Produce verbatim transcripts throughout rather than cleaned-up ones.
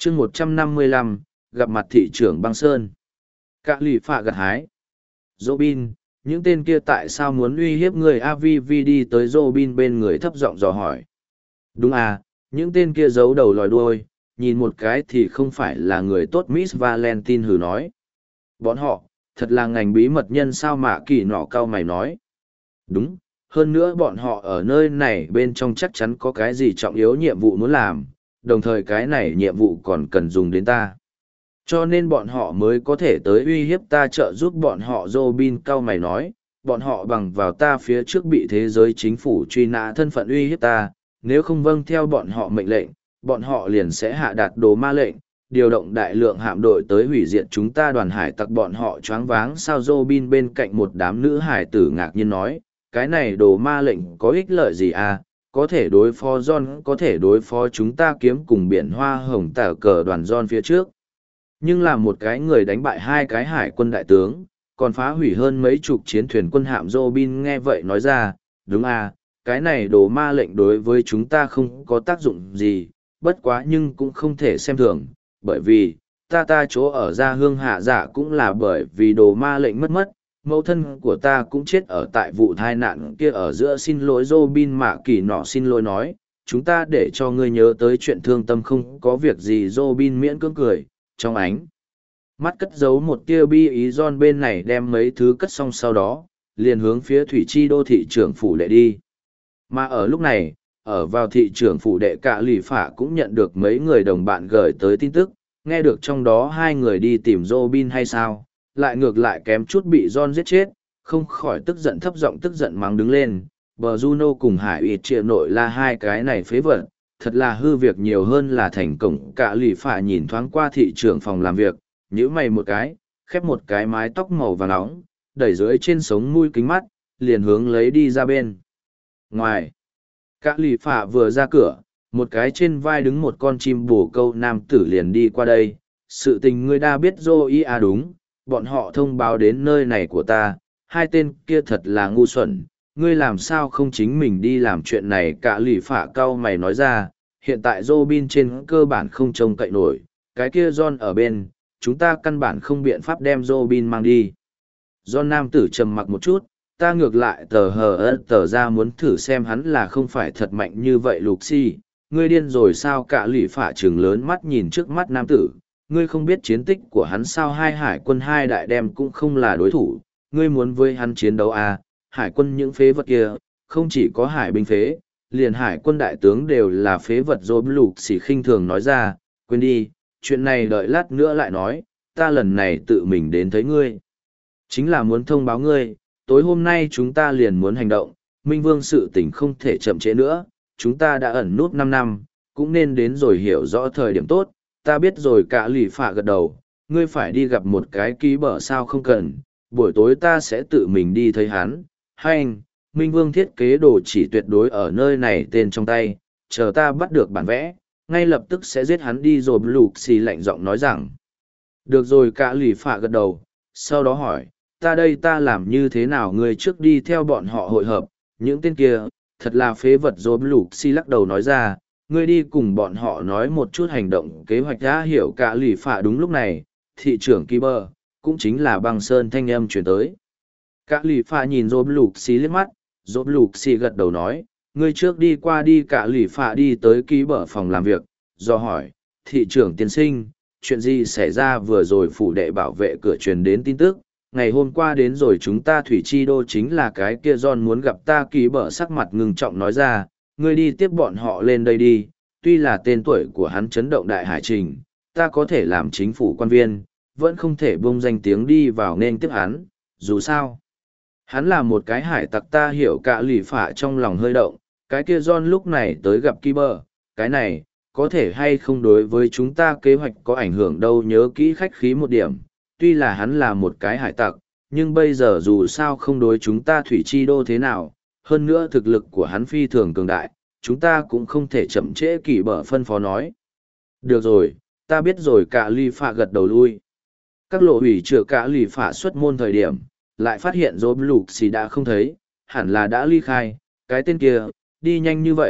chương một trăm năm mươi lăm, gặp mặt thị trưởng băng sơn. Cả lì phạ gặt hái. Robin, những tên kia tại sao muốn uy hiếp người a vê vê đi tới Robin bên người thấp giọng dò hỏi. Đúng à, những tên kia giấu đầu lòi đuôi, nhìn một cái thì không phải là người tốt, Miss Valentine hừ nói. Bọn họ, thật là ngành bí mật nhân sao mà kỳ nọ cao mày nói. Đúng, hơn nữa bọn họ ở nơi này bên trong chắc chắn có cái gì trọng yếu nhiệm vụ muốn làm, đồng thời cái này nhiệm vụ còn cần dùng đến ta. Cho nên bọn họ mới có thể tới uy hiếp ta, trợ giúp bọn họ. Robin cao mày nói, bọn họ bằng vào ta phía trước bị thế giới chính phủ truy nã thân phận uy hiếp ta, nếu không vâng theo bọn họ mệnh lệnh, bọn họ liền sẽ hạ đạt đồ ma lệnh, điều động đại lượng hạm đội tới hủy diệt chúng ta. Đoàn hải tặc bọn họ choáng váng sao? Robin bên cạnh một đám nữ hải tử ngạc nhiên nói, cái này đồ ma lệnh có ích lợi gì à? Có thể đối phó John, có thể đối phó chúng ta kiếm cùng biển hoa hồng tả cờ đoàn John phía trước. Nhưng là một cái người đánh bại hai cái hải quân đại tướng, còn phá hủy hơn mấy chục chiến thuyền quân hạm. Robin nghe vậy nói ra, đúng à, cái này đồ ma lệnh đối với chúng ta không có tác dụng gì, bất quá nhưng cũng không thể xem thường, bởi vì, ta ta chỗ ở gia hương hạ giả cũng là bởi vì đồ ma lệnh mất mất, mẫu thân của ta cũng chết ở tại vụ tai nạn kia ở giữa. Xin lỗi. Robin mạ kỳ nọ xin lỗi nói, chúng ta để cho ngươi nhớ tới chuyện thương tâm, không có việc gì. Robin miễn cưỡng cười, trong ánh mắt cất giấu một tia bi ý. John bên này đem mấy thứ cất xong sau đó, liền hướng phía thủy chi đô thị trưởng phủ đệ đi. Mà ở lúc này, ở vào thị trưởng phủ đệ, cả lì phả cũng nhận được mấy người đồng bạn gửi tới tin tức, nghe được trong đó hai người đi tìm Robin hay sao, lại ngược lại kém chút bị John giết chết, không khỏi tức giận, thấp giọng tức giận mắng đứng lên. Bờ Juno cùng Hải Uyệt Triệu Nội là hai cái này phế vật, thật là hư việc nhiều hơn là thành công. Cả lì phả nhìn thoáng qua thị trưởng phòng làm việc, nhíu mày một cái, khép một cái mái tóc màu vàng nóng, đẩy dưới trên sống mũi kính mắt, liền hướng lấy đi ra bên ngoài. Cả lì phả vừa ra cửa, một cái trên vai đứng một con chim bồ câu nam tử liền đi qua đây. Sự tình ngươi đã biết rồi à? Đúng, bọn họ thông báo đến nơi này của ta, hai tên kia thật là ngu xuẩn, ngươi làm sao không chính mình đi làm chuyện này? Cả lì phả cau mày nói ra, hiện tại Robin trên cơ bản không trông cậy nổi, cái kia John ở bên, chúng ta căn bản không biện pháp đem Robin mang đi. John nam tử trầm mặc một chút, ta ngược lại tờ hờ ớt tờ ra muốn thử xem hắn là không phải thật mạnh như vậy. Luxi, ngươi điên rồi sao? Cả lì phả trừng lớn mắt nhìn trước mắt nam tử, ngươi không biết chiến tích của hắn sao? Hai hải quân hai đại đem cũng không là đối thủ, ngươi muốn với hắn chiến đấu à? Hải quân những phế vật kia, không chỉ có hải binh phế, liền hải quân đại tướng đều là phế vật. Rồi Luxi khinh thường nói ra, quên đi, chuyện này đợi lát nữa lại nói, ta lần này tự mình đến thấy ngươi, chính là muốn thông báo ngươi, tối hôm nay chúng ta liền muốn hành động, Minh Vương sự tình không thể chậm trễ nữa, chúng ta đã ẩn nút năm năm, cũng nên đến rồi hiểu rõ thời điểm tốt. Ta biết rồi. Cả lì phả gật đầu, ngươi phải đi gặp một cái ký bở sao? Không cần, buổi tối ta sẽ tự mình đi thấy hắn. Hành, Minh Vương thiết kế đồ chỉ tuyệt đối ở nơi này tên trong tay, chờ ta bắt được bản vẽ, ngay lập tức sẽ giết hắn đi. Rồi Luxi lạnh giọng nói rằng, được rồi. Cả lì phả gật đầu, sau đó hỏi, ta đây ta làm như thế nào? Ngươi trước đi theo bọn họ hội hợp, những tên kia, thật là phế vật. Rồi Luxi lắc đầu nói ra, ngươi đi cùng bọn họ nói một chút hành động kế hoạch đã hiểu. Cả lì phả. Đúng lúc này, thị trưởng Kiber, cũng chính là băng sơn thanh âm chuyển tới. Cả lì phả nhìn Rồi Luxi liếc mắt, Rồi Luxi gật đầu nói, ngươi trước đi qua đi. Cả lì phả đi tới Kiber phòng làm việc, do hỏi, thị trưởng tiên sinh, chuyện gì xảy ra? Vừa rồi phủ đệ bảo vệ cửa truyền đến tin tức, ngày hôm qua đến rồi chúng ta thủy chi đô chính là cái kia John muốn gặp ta. Kiber sắc mặt ngưng trọng nói ra, ngươi đi tiếp bọn họ lên đây đi, tuy là tên tuổi của hắn chấn động đại hải trình, ta có thể làm chính phủ quan viên, vẫn không thể bông danh tiếng đi vào nên tiếp hắn, dù sao. Hắn là một cái hải tặc. Ta hiểu. Cả lì phả trong lòng hơi động, cái kia John lúc này tới gặp Kiber, cái này, có thể hay không đối với chúng ta kế hoạch có ảnh hưởng đâu? Nhớ kỹ khách khí một điểm, tuy là hắn là một cái hải tặc, nhưng bây giờ dù sao không đối chúng ta thủy chi đô thế nào, hơn nữa thực lực của hắn phi thường cường đại, chúng ta cũng không thể chậm trễ. Kỳ bở phân phó nói. Được rồi, ta biết rồi. Cả lì phả gật đầu lui. Các lộ hủy chữa cả lì phả xuất môn thời điểm, lại phát hiện Rồi Luxi đã không thấy, hẳn là đã ly khai. Cái tên kia, đi nhanh như vậy,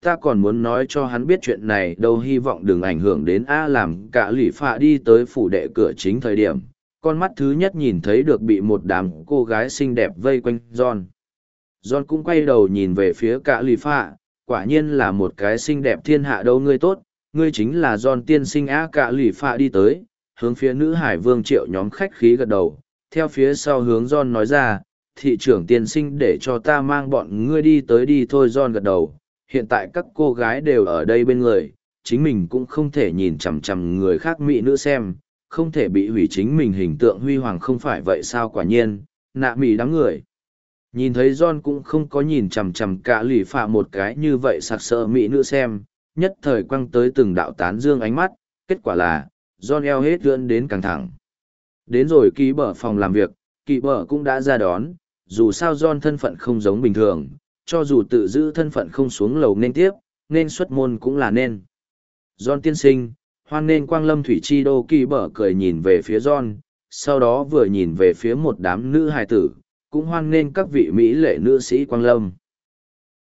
ta còn muốn nói cho hắn biết chuyện này đâu, hy vọng đừng ảnh hưởng đến A. Làm cả lỷ phạ đi tới phủ đệ cửa chính thời điểm, con mắt thứ nhất nhìn thấy được bị một đám cô gái xinh đẹp vây quanh John. John cũng quay đầu nhìn về phía cả lì phạ, quả nhiên là một cái xinh đẹp thiên hạ đâu, ngươi tốt, ngươi chính là John tiên sinh á. Cả lì phạ đi tới, hướng phía nữ hải vương triệu nhóm khách khí gật đầu, theo phía sau hướng John nói ra, thị trưởng tiên sinh để cho ta mang bọn ngươi đi tới đi thôi. John gật đầu, hiện tại các cô gái đều ở đây bên người, chính mình cũng không thể nhìn chằm chằm người khác mỹ nữ xem, không thể bị hủy chính mình hình tượng huy hoàng, không phải vậy sao? Quả nhiên, nạ mỹ đám người nhìn thấy John cũng không có nhìn chằm chằm cả lì phạ một cái như vậy sặc sỡ mỹ nữ xem, nhất thời quăng tới từng đạo tán dương ánh mắt, kết quả là, John eo hết lưỡn đến căng thẳng. Đến rồi kỳ bở phòng làm việc, kỳ bở cũng đã ra đón, dù sao John thân phận không giống bình thường, cho dù tự giữ thân phận không xuống lầu nên tiếp, nên xuất môn cũng là nên. John tiên sinh, hoan nên quang lâm thủy chi đô. Kỳ bở cười nhìn về phía John, sau đó vừa nhìn về phía một đám nữ hài tử, cũng hoan nên các vị mỹ lệ nữ sĩ quang lâm.